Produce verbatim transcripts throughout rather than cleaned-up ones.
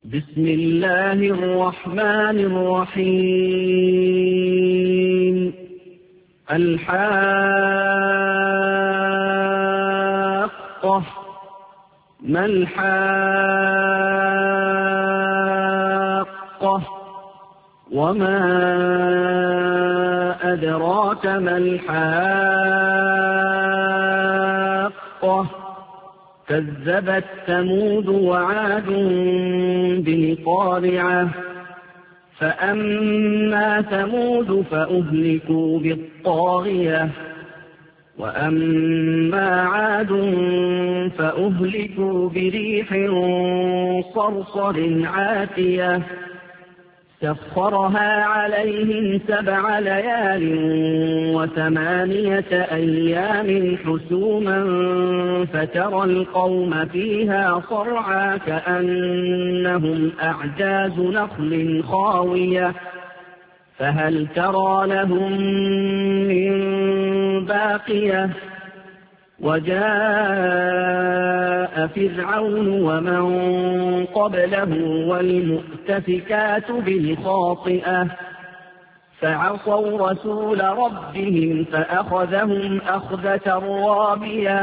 بسم الله الرحمن الرحيم. الحاقة. ما الحاقة؟ وما أدراك ما الحاقة؟ كذبت ثمود وعاد بالقارعة. فأما ثمود فأهلكوا بالطاغية، وأما عاد فأهلكوا بريح صرصر عاتية سخرها عليهم سبع ليال وثمانية أيام حسوما فترى القوم فيها صرعى كأنهم أعجاز نخل خاوية فهل ترى لهم من باقية. وجاء فرعون ومن قبله والمؤتفكات بالخاطئة فعصوا رسول ربهم فأخذهم أخذة رابية.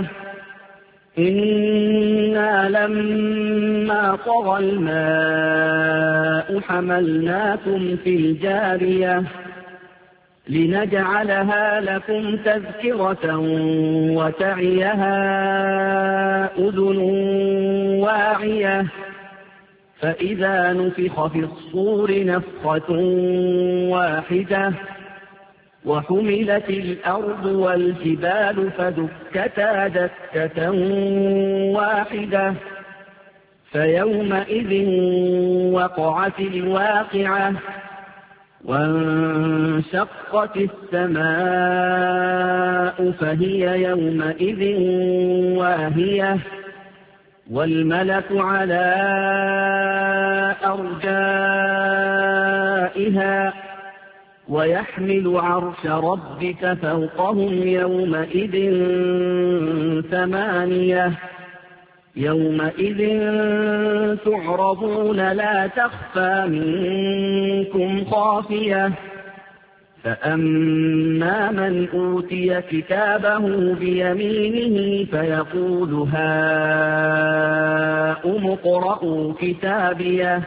إنا لما طغى الماء حملناكم في الجارية لنجعلها لكم تذكرة وتعيها أذن واعية. فإذا نفخ في الصور نفخة واحدة وحملت الأرض والجبال فدكتا دكة واحدة فيومئذ وقعت الواقعة وانشقت السماء فهي يومئذ واهية والملك على أرجائها ويحمل عرش ربك فوقهم يومئذ ثمانية. يومئذ تعرضون لا تخفى منكم خافية. فأما من أوتي كتابه بيمينه فيقول هاؤم اقرءوا كتابيه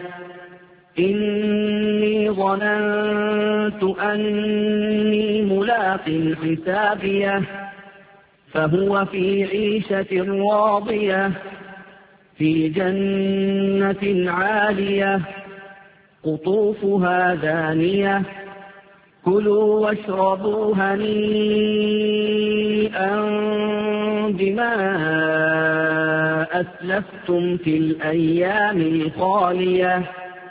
إني ظننت أني ملاق حسابيه فهو في عيشة راضية في جنة عالية قطوفها دانية كلوا واشربوا هنيئا بما أسلفتم في الأيام الخالية.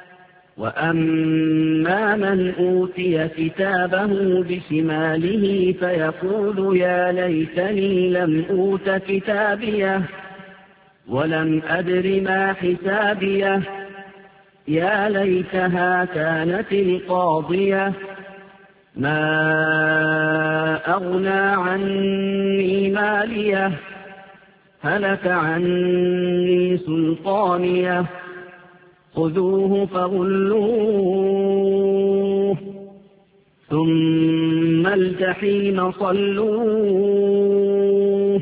وأما من أوتي كتابه بشماله فيقول يا ليتني لم أوت كتابيه ولم أدر ما حسابيه يا ليتها كانت القاضية ما أغنى عني ماليه هلك عني سلطانيه خذوه فغلوه ثم الجحيم صلوه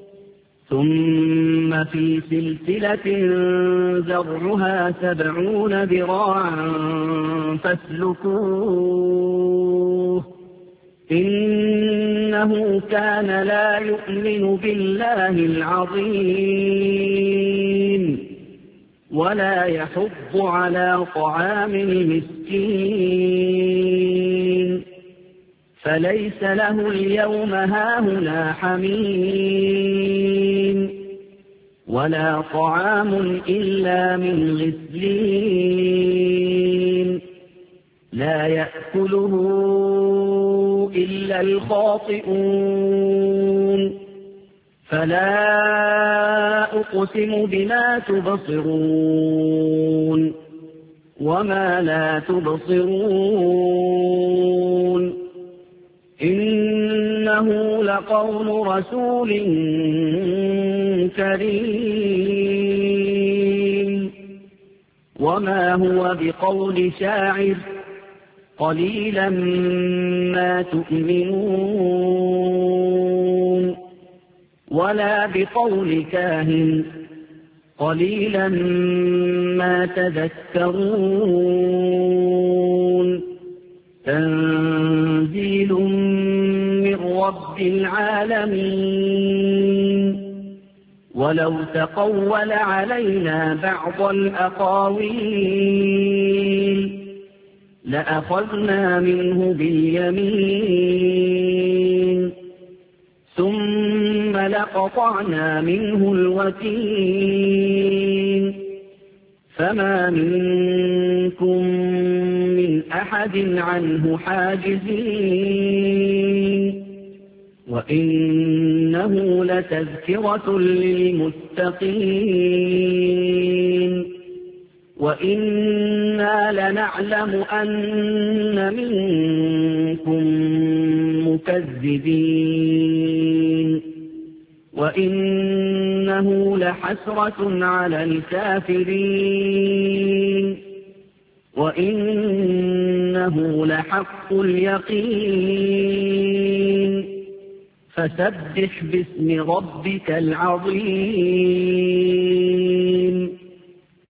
ثم في سلسلة ذرعها سبعون ذراعا فاسلكوه إنه كان لا يؤمن بالله العظيم ولا يحض على طعام المسكين فليس له اليوم هاهنا حميم ولا طعام إلا من غسلين لا يأكله إلا الخاطئون. فلا أقسم بما تبصرون وما لا تبصرون إنه لقول رسول كريم وما هو بقول شاعر قليلا ما تؤمنون ولا بقول كاهن قليلا ما تذكرون تنزيل من رب العالمين ولو تقول علينا بعض الأقاويل لأخذنا منه باليمين ثم لقطعنا منه الوتين فما منكم من أحد عنه حاجزين وإنه لتذكرة للمتقين وإنا لنعلم أن منكم مكذبين وإنه لحسرة على الكافرين وإنه لحق اليقين فسبح باسم ربك العظيم